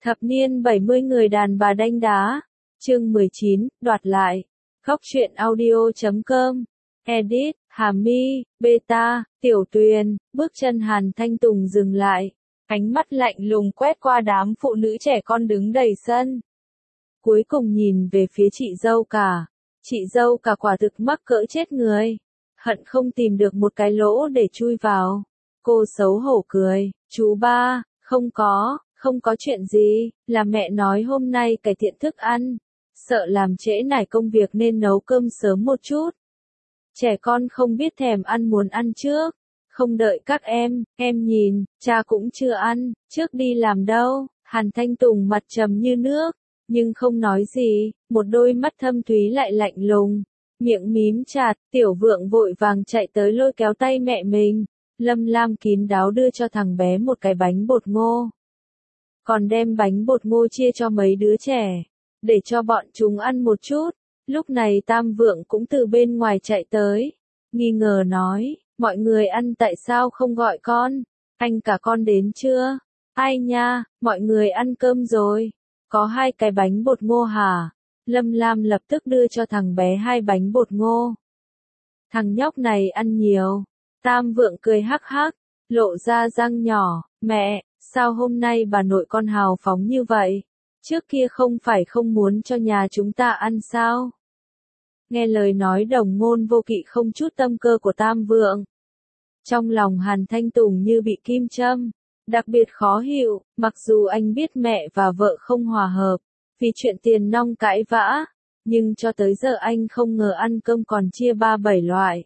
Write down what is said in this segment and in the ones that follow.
Thập niên 70 người đàn bà đanh đá. Chương 19, đoạt lại. Góc truyện audio.com. Edit, Hà My, Beta, Tiểu Tuyền. Bước chân Hàn Thanh Tùng dừng lại. Ánh mắt lạnh lùng quét qua đám phụ nữ trẻ con đứng đầy sân. Cuối cùng nhìn về phía chị dâu cả. Chị dâu cả quả thực mắc cỡ chết người. Hận không tìm được một cái lỗ để chui vào. Cô xấu hổ cười. Chú ba, không có chuyện gì, là mẹ nói hôm nay cải thiện thức ăn. Sợ làm trễ nải công việc nên nấu cơm sớm một chút. Trẻ con không biết thèm ăn muốn ăn trước. Không đợi các em nhìn, cha cũng chưa ăn, trước đi làm đâu. Hàn Thanh Tùng mặt trầm như nước, nhưng không nói gì, một đôi mắt thâm thúy lại lạnh lùng. Miệng mím chặt, Tiểu Vượng vội vàng chạy tới lôi kéo tay mẹ mình. Lâm Lam kín đáo đưa cho thằng bé một cái bánh bột ngô. Còn đem bánh bột ngô chia cho mấy đứa trẻ, để cho bọn chúng ăn một chút. Lúc này Tam Vượng cũng từ bên ngoài chạy tới, nghi ngờ nói, mọi người ăn tại sao không gọi con, anh cả con đến chưa? Ai nha, mọi người ăn cơm rồi, có 2 cái bánh bột ngô hả? Lâm Lam lập tức đưa cho thằng bé 2 bánh bột ngô. Thằng nhóc này ăn nhiều. Tam Vượng cười hắc hắc, lộ ra răng nhỏ, mẹ, sao hôm nay bà nội con hào phóng như vậy? Trước kia không phải không muốn cho nhà chúng ta ăn sao? Nghe lời nói đồng ngôn vô kỵ không chút tâm cơ của Tam Vượng. Trong lòng Hàn Thanh Tùng như bị kim châm, đặc biệt khó hiểu, mặc dù anh biết mẹ và vợ không hòa hợp, vì chuyện tiền nong cãi vã, nhưng cho tới giờ anh không ngờ ăn cơm còn chia 3-7 loại.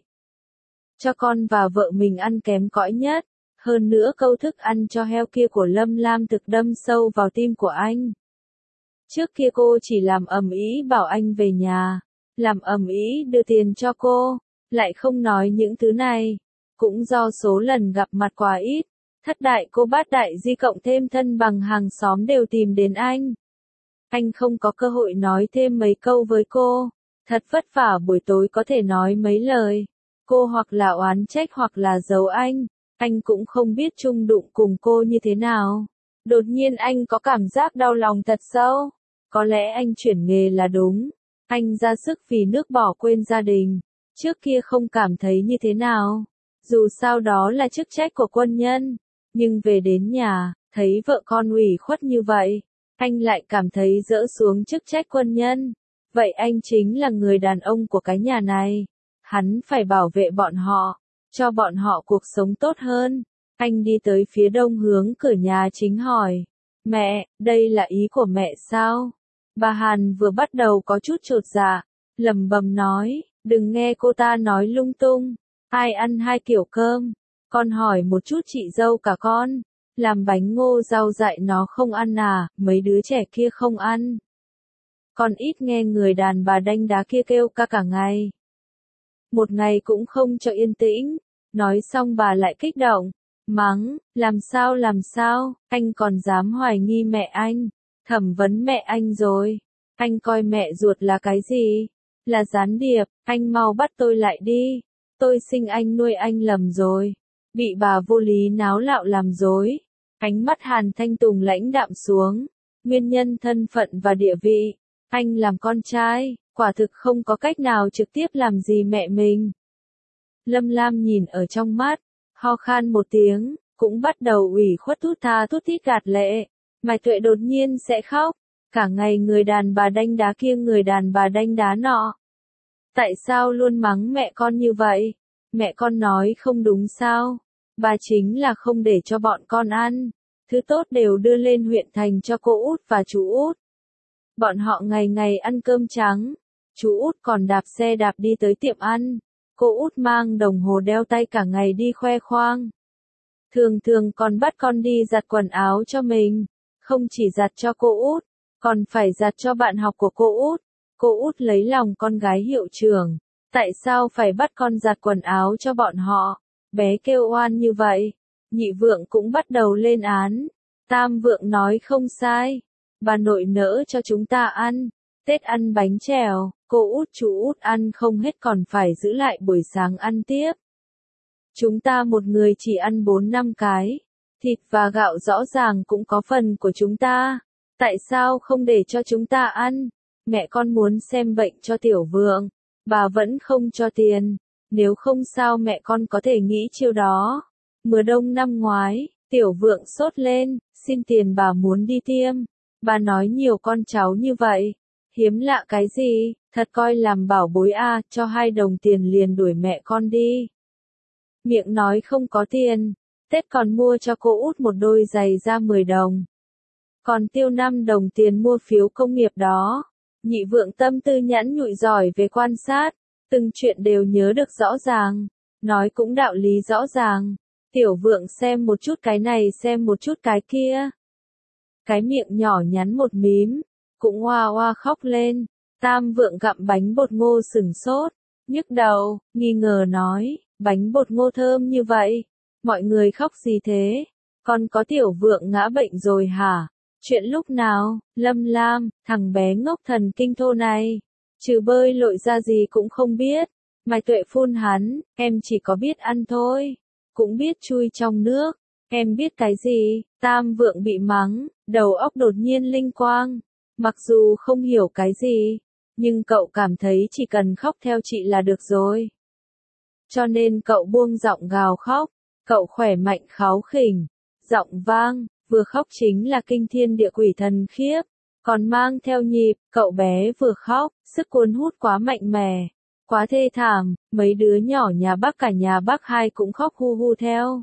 Cho con và vợ mình ăn kém cỏi nhất, hơn nữa câu thức ăn cho heo kia của Lâm Lam thực đâm sâu vào tim của anh. Trước kia cô chỉ làm ầm ĩ bảo anh về nhà, làm ầm ĩ đưa tiền cho cô, lại không nói những thứ này. Cũng do số lần gặp mặt quá ít, thất đại cô bát đại di cộng thêm thân bằng hàng xóm đều tìm đến anh. Anh không có cơ hội nói thêm mấy câu với cô, thật vất vả buổi tối có thể nói mấy lời. Cô hoặc là oán trách hoặc là giấu anh cũng không biết chung đụng cùng cô như thế nào. Đột nhiên anh có cảm giác đau lòng thật sâu. Có lẽ anh chuyển nghề là đúng. Anh ra sức vì nước bỏ quên gia đình. Trước kia không cảm thấy như thế nào. Dù sao đó là chức trách của quân nhân. Nhưng về đến nhà, thấy vợ con ủy khuất như vậy, anh lại cảm thấy dỡ xuống chức trách quân nhân. Vậy anh chính là người đàn ông của cái nhà này. Hắn phải bảo vệ bọn họ, cho bọn họ cuộc sống tốt hơn. Anh đi tới phía đông hướng cửa nhà chính hỏi. Mẹ, đây là ý của mẹ sao? Bà Hàn vừa bắt đầu có chút chột dạ, lẩm bẩm nói, đừng nghe cô ta nói lung tung. Ai ăn 2 kiểu cơm? Con hỏi một chút chị dâu cả con. Làm bánh ngô rau dại nó không ăn à, mấy đứa trẻ kia không ăn. Con ít nghe người đàn bà đanh đá kia kêu ca cả ngày. Một ngày cũng không cho yên tĩnh. Nói xong bà lại kích động, mắng, làm sao, anh còn dám hoài nghi mẹ anh, thẩm vấn mẹ anh rồi. Anh coi mẹ ruột là cái gì? Là gián điệp, anh mau bắt tôi lại đi. Tôi sinh anh nuôi anh lầm rồi. Bị bà vô lý náo lạo làm dối. Ánh mắt Hàn Thanh Tùng lãnh đạm xuống. Nguyên nhân thân phận và địa vị. Anh làm con trai, quả thực không có cách nào trực tiếp làm gì mẹ mình. Lâm Lam nhìn ở trong mắt, ho khan một tiếng, cũng bắt đầu ủy khuất thút tha thút thít gạt lệ. Mai Tuệ đột nhiên sẽ khóc. Cả ngày người đàn bà đanh đá kia người đàn bà đanh đá nọ. Tại sao luôn mắng mẹ con như vậy? Mẹ con nói không đúng sao? Bà chính là không để cho bọn con ăn. Thứ tốt đều đưa lên huyện thành cho cô út và chú út. Bọn họ ngày ngày ăn cơm trắng. Chú út còn đạp xe đạp đi tới tiệm ăn. Cô út mang đồng hồ đeo tay cả ngày đi khoe khoang. Thường thường còn bắt con đi giặt quần áo cho mình. Không chỉ giặt cho cô út, còn phải giặt cho bạn học của cô út. Cô út lấy lòng con gái hiệu trưởng. Tại sao phải bắt con giặt quần áo cho bọn họ? Bé kêu oan như vậy. Nhị Vượng cũng bắt đầu lên án. Tam Vượng nói không sai. Bà nội nỡ cho chúng ta ăn. Tết ăn bánh trèo, cô út chú út ăn không hết còn phải giữ lại buổi sáng ăn tiếp. Chúng ta một người chỉ ăn 4-5 cái. Thịt và gạo rõ ràng cũng có phần của chúng ta. Tại sao không để cho chúng ta ăn? Mẹ con muốn xem bệnh cho Tiểu Vượng, bà vẫn không cho tiền. Nếu không sao mẹ con có thể nghĩ chiêu đó. Mùa đông năm ngoái, Tiểu Vượng sốt lên, xin tiền bà muốn đi tiêm. Bà nói nhiều con cháu như vậy. Hiếm lạ cái gì, thật coi làm bảo bối à, cho 2 đồng tiền liền đuổi mẹ con đi. Miệng nói không có tiền, Tết còn mua cho cô út một đôi giày ra 10 đồng. Còn tiêu 5 đồng tiền mua phiếu công nghiệp đó. Nhị Vượng tâm tư nhẵn nhụi giỏi về quan sát, từng chuyện đều nhớ được rõ ràng, nói cũng đạo lý rõ ràng. Tiểu Vượng xem một chút cái này xem một chút cái kia. Cái miệng nhỏ nhắn một mím, cũng oa oa khóc lên. Tam Vượng gặm bánh bột ngô sừng sốt, nhức đầu, nghi ngờ nói, bánh bột ngô thơm như vậy, mọi người khóc gì thế? Còn có Tiểu Vượng ngã bệnh rồi hả? Chuyện lúc nào? Lâm Lam, thằng bé ngốc thần kinh thô này, trừ bơi lội ra gì cũng không biết. Mai Tuệ phun hắn, em chỉ có biết ăn thôi, cũng biết chui trong nước, em biết cái gì? Tam Vượng bị mắng, đầu óc đột nhiên linh quang, mặc dù không hiểu cái gì, nhưng cậu cảm thấy chỉ cần khóc theo chị là được rồi. Cho nên cậu buông giọng gào khóc, cậu khỏe mạnh kháu khỉnh, giọng vang, vừa khóc chính là kinh thiên địa quỷ thần khiếp, còn mang theo nhịp, cậu bé vừa khóc, sức cuốn hút quá mạnh mẽ, quá thê thảm, mấy đứa nhỏ nhà bác cả nhà bác hai cũng khóc hu hu theo.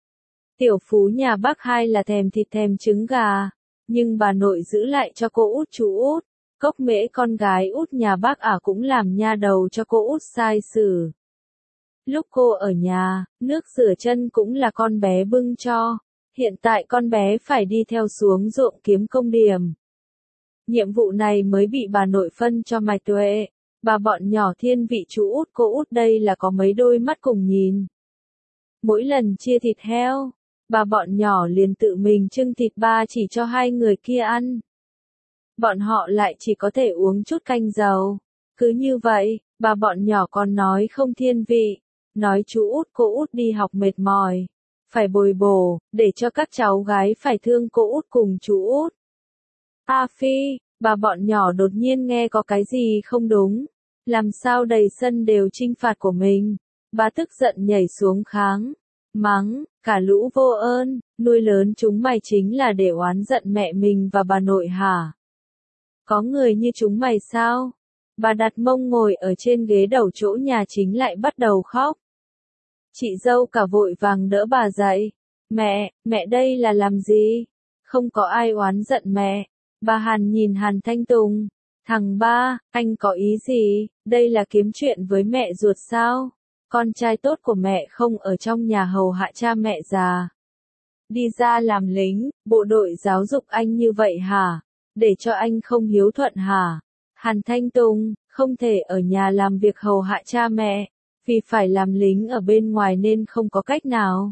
Tiểu Phú nhà bác hai là thèm thịt thèm trứng gà, nhưng bà nội giữ lại cho cô út chú út. Cốc Mễ con gái út nhà bác cũng làm nha đầu cho cô út sai xử. Lúc cô ở nhà, nước rửa chân cũng là con bé bưng cho. Hiện tại con bé phải đi theo xuống ruộng kiếm công điểm. Nhiệm vụ này mới bị bà nội phân cho Mai Tuệ. Bà bọn nhỏ thiên vị chú út cô út đây là có mấy đôi mắt cùng nhìn. Mỗi lần chia thịt heo, bà bọn nhỏ liền tự mình trưng thịt ba chỉ cho 2 người kia ăn. Bọn họ lại chỉ có thể uống chút canh dầu. Cứ như vậy, bà bọn nhỏ còn nói không thiên vị, nói chú út cô út đi học mệt mỏi, phải bồi bổ, để cho các cháu gái phải thương cô út cùng chú út. A Phi, bà bọn nhỏ đột nhiên nghe có cái gì không đúng, làm sao đầy sân đều trinh phạt của mình. Bà tức giận nhảy xuống kháng, mắng, cả lũ vô ơn, nuôi lớn chúng mày chính là để oán giận mẹ mình và bà nội hả? Có người như chúng mày sao? Bà đặt mông ngồi ở trên ghế đầu chỗ nhà chính lại bắt đầu khóc. Chị dâu cả vội vàng đỡ bà dậy. Mẹ đây là làm gì? Không có ai oán giận mẹ. Bà Hàn nhìn Hàn Thanh Tùng. Thằng ba, anh có ý gì? Đây là kiếm chuyện với mẹ ruột sao? Con trai tốt của mẹ không ở trong nhà hầu hạ cha mẹ già. Đi ra làm lính, bộ đội giáo dục anh như vậy hả? Để cho anh không hiếu thuận hả? Hàn Thanh Tùng, không thể ở nhà làm việc hầu hạ cha mẹ, vì phải làm lính ở bên ngoài nên không có cách nào.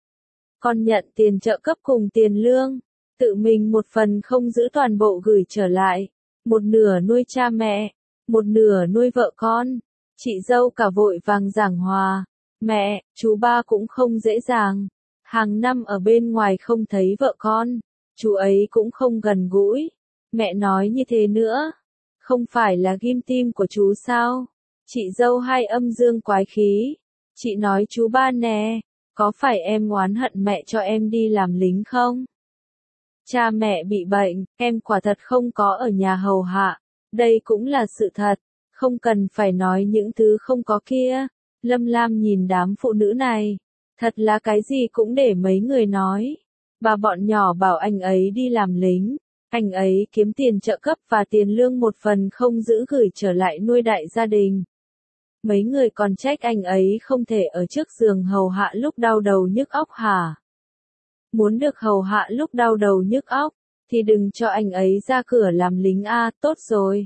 Con nhận tiền trợ cấp cùng tiền lương, tự mình một phần không giữ toàn bộ gửi trở lại, một nửa nuôi cha mẹ, một nửa nuôi vợ con. Chị dâu cả vội vàng giảng hòa, mẹ, chú ba cũng không dễ dàng, hàng năm ở bên ngoài không thấy vợ con, chú ấy cũng không gần gũi. Mẹ nói như thế nữa, không phải là ghim tim của chú sao? Chị dâu hai âm dương quái khí. Chị nói chú ba nè, có phải em oán hận mẹ cho em đi làm lính không? Cha mẹ bị bệnh, em quả thật không có ở nhà hầu hạ. Đây cũng là sự thật, không cần phải nói những thứ không có kia. Lâm Lam nhìn đám phụ nữ này, thật là cái gì cũng để mấy người nói. Bà bọn nhỏ bảo anh ấy đi làm lính. Anh ấy kiếm tiền trợ cấp và tiền lương một phần không giữ gửi trở lại nuôi đại gia đình. Mấy người còn trách anh ấy không thể ở trước giường hầu hạ lúc đau đầu nhức óc hả? Muốn được hầu hạ lúc đau đầu nhức óc, thì đừng cho anh ấy ra cửa làm lính tốt rồi.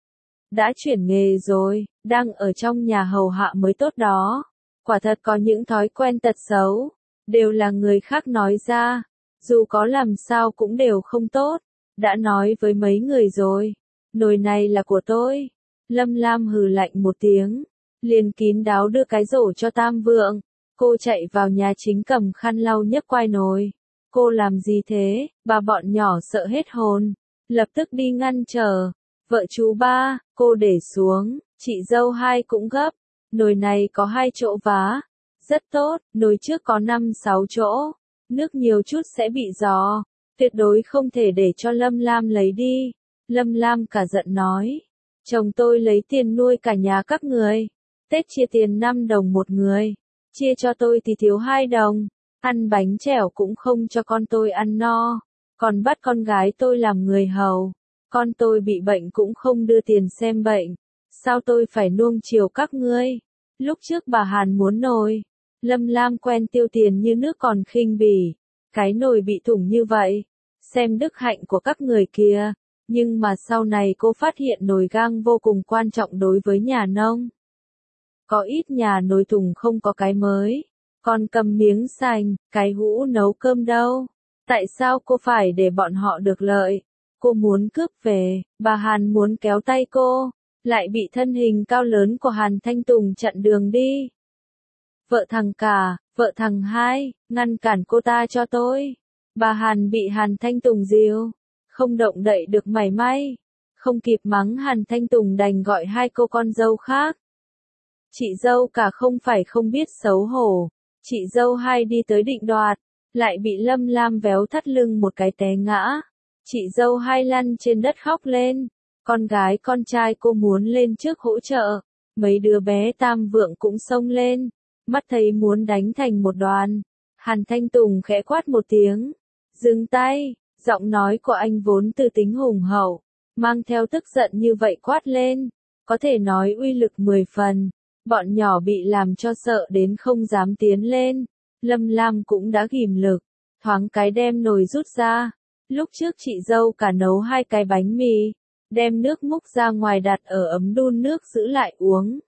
Đã chuyển nghề rồi, đang ở trong nhà hầu hạ mới tốt đó. Quả thật có những thói quen tật xấu, đều là người khác nói ra, dù có làm sao cũng đều không tốt. Đã nói với mấy người rồi, nồi này là của tôi. Lâm Lam hừ lạnh một tiếng, liền kín đáo đưa cái rổ cho Tam Vượng. Cô chạy vào nhà chính cầm khăn lau nhấc quai nồi. Cô làm gì thế? Bà bọn nhỏ sợ hết hồn. lập tức đi ngăn trở. Vợ chú ba, cô để xuống, chị dâu hai cũng gấp. Nồi này có 2 chỗ vá. Rất tốt, nồi trước có 5-6 chỗ. Nước nhiều chút sẽ bị giò. Tuyệt đối không thể để cho Lâm Lam lấy đi. Lâm Lam cả giận nói. Chồng tôi lấy tiền nuôi cả nhà các người. Tết chia tiền 5 đồng một người. Chia cho tôi thì thiếu 2 đồng. Ăn bánh chèo cũng không cho con tôi ăn no. Còn bắt con gái tôi làm người hầu. Con tôi bị bệnh cũng không đưa tiền xem bệnh. Sao tôi phải nuông chiều các ngươi? Lúc trước bà Hàn muốn nồi. Lâm Lam quen tiêu tiền như nước còn khinh bỉ. Cái nồi bị thủng như vậy. Xem đức hạnh của các người kia. Nhưng mà sau này cô phát hiện nồi gang vô cùng quan trọng đối với nhà nông. Có ít nhà nồi thùng không có cái mới. Còn cầm miếng sành, cái hũ nấu cơm đâu. Tại sao cô phải để bọn họ được lợi? Cô muốn cướp về, bà Hàn muốn kéo tay cô. Lại bị thân hình cao lớn của Hàn Thanh Tùng chặn đường đi. Vợ thằng cả, vợ thằng hai, ngăn cản cô ta cho tôi. Bà Hàn bị Hàn Thanh Tùng díu. Không động đậy được mảy may. Không kịp mắng Hàn Thanh Tùng đành gọi 2 cô con dâu khác. Chị dâu cả không phải không biết xấu hổ. Chị dâu hai đi tới định đoạt. Lại bị Lâm Lam véo thắt lưng một cái té ngã. Chị dâu hai lăn trên đất khóc lên. Con gái con trai cô muốn lên trước hỗ trợ. Mấy đứa bé Tam Vượng cũng xông lên. Mắt thấy muốn đánh thành một đoàn. Hàn Thanh Tùng khẽ quát một tiếng. Dừng tay. Giọng nói của anh vốn từ tính hùng hậu. Mang theo tức giận như vậy quát lên. Có thể nói uy lực 10 phần. Bọn nhỏ bị làm cho sợ đến không dám tiến lên. Lâm Lam cũng đã ghim lực. Thoáng cái đem nồi rút ra. Lúc trước chị dâu cả nấu 2 cái bánh mì. Đem nước múc ra ngoài đặt ở ấm đun nước giữ lại uống.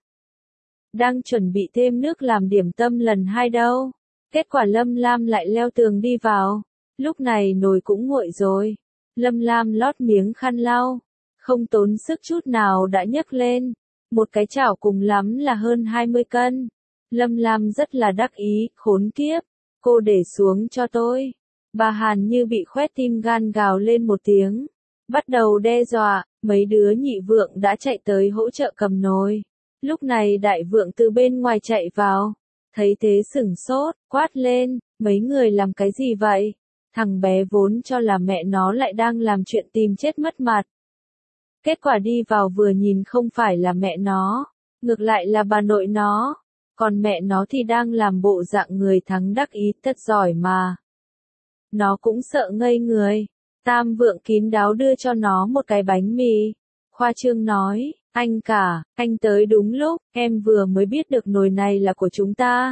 Đang chuẩn bị thêm nước làm điểm tâm lần 2 đâu. Kết quả Lâm Lam lại leo tường đi vào. Lúc này nồi cũng nguội rồi. Lâm Lam lót miếng khăn lau. Không tốn sức chút nào đã nhấc lên. Một cái chảo cùng lắm là hơn 20 cân. Lâm Lam rất là đắc ý, khốn kiếp. Cô để xuống cho tôi. Bà Hàn như bị khoét tim gan gào lên một tiếng. Bắt đầu đe dọa, mấy đứa nhị vượng đã chạy tới hỗ trợ cầm nồi. Lúc này đại vượng từ bên ngoài chạy vào. Thấy thế sửng sốt, quát lên, mấy người làm cái gì vậy? Thằng bé vốn cho là mẹ nó lại đang làm chuyện tìm chết mất mặt. Kết quả đi vào vừa nhìn không phải là mẹ nó, ngược lại là bà nội nó. Còn mẹ nó thì đang làm bộ dạng người thắng đắc ý thật giỏi mà. Nó cũng sợ ngây người. Tam Vượng kín đáo đưa cho nó một cái bánh mì. Khoa trương nói, anh cả, anh tới đúng lúc, em vừa mới biết được nồi này là của chúng ta.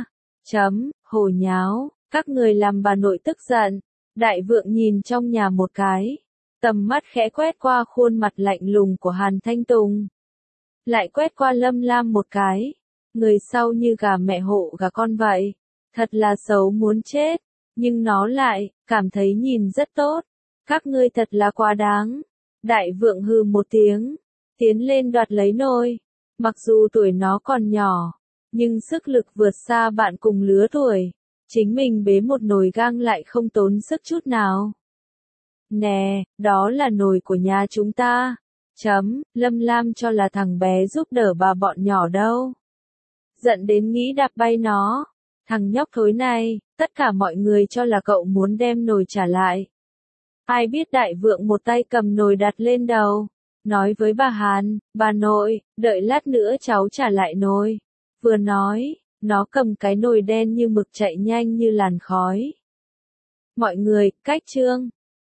Hồ nháo, các người làm bà nội tức giận. Đại Vượng nhìn trong nhà một cái. Tầm mắt khẽ quét qua khuôn mặt lạnh lùng của Hàn Thanh Tùng. Lại quét qua Lâm Lam một cái. Người sau như gà mẹ hộ gà con vậy. Thật là xấu muốn chết. Nhưng nó lại, cảm thấy nhìn rất tốt. Các ngươi thật là quá đáng. Đại Vượng hừ một tiếng. Tiến lên đoạt lấy nồi. Mặc dù tuổi nó còn nhỏ. Nhưng sức lực vượt xa bạn cùng lứa tuổi. Chính mình bế một nồi gang lại không tốn sức chút nào. Nè, đó là nồi của nhà chúng ta. Lâm Lam cho là thằng bé giúp đỡ bà bọn nhỏ đâu. Giận đến nghĩ đạp bay nó. Thằng nhóc thối này, tất cả mọi người cho là cậu muốn đem nồi trả lại. Ai biết Đại Vượng một tay cầm nồi đặt lên đầu. Nói với bà Hàn, bà nội, đợi lát nữa cháu trả lại nồi. Vừa nói, nó cầm cái nồi đen như mực chạy nhanh như làn khói. Mọi người, cách chương.